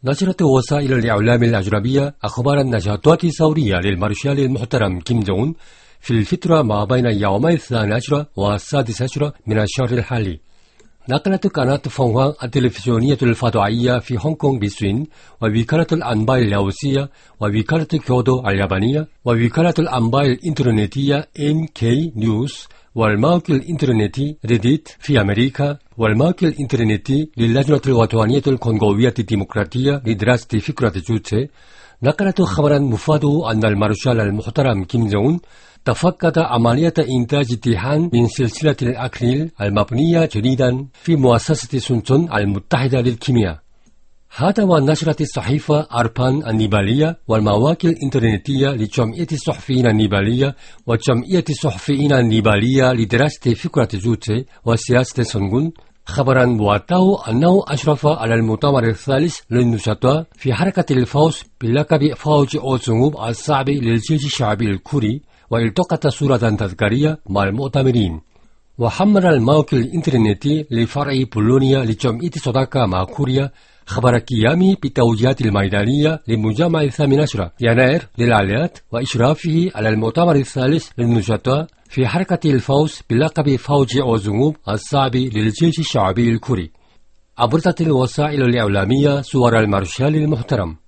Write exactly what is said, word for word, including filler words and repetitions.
نشرت وسائل الإعلام الأجنبية أخبار النشاطات الثورية للمارشال المحترم كيم جونغ أون في الفترة ما بين يومي الثاني عشر والسادس عشر من الشهر الحالي. نقلت قناة فونغ التلفزيونية الفضائية في هونغ كونغ بالصين، ووكالة الأنباء اللاوسية، ووكالة كيودو اليابانية، ووكالة الأنباء الإنترنتية إم كي نيوز، والموقع الإنترنتي ريديت في أمريكا، والموقع الإنترنتي للجنة الوطنية الكونغولية الديمقراطية لدراسة فكرة جوتشي، نقلت خبرا مفاده أن المارشال المحترم كيم جونغ أون تفقد عملية إنتاج الدهان من سلسلة الأكريل المبنية جديدا في مؤسسة سونشون المتحدة للكيمياء. هذا ونشرت الصحيفة أربان النيبالية والمواقع الإنترنتية لجمعية الصحفيين النيبالية وجمعية الصحفيين النيبالية لدراسة فكرة جوتشي وسياسة سونغون خبرا مواتاه أنه أشرف على المؤتمر الثالث للنشطاء في حركة الفوز بلقب فوج أوزونغوب الصعب للجيش الشعبي الكوري، والتقط صورة تذكارية مع المؤتمرين. وحمل الموقع الإنترنتي لفرع بولونيا لجمعية صداقة مع كوريا خبر قيامه بالتوجيهات الميدانية لمجمع الثامن عشر يناير للعلايات وإشرافه على المؤتمر الثالث للنشطاء في حركة الفوز بلقب فوج أوزونغوب الصعب للجيش الشعبي الكوري. أبرزت الوسائل الإعلامية صور المارشال المحترم.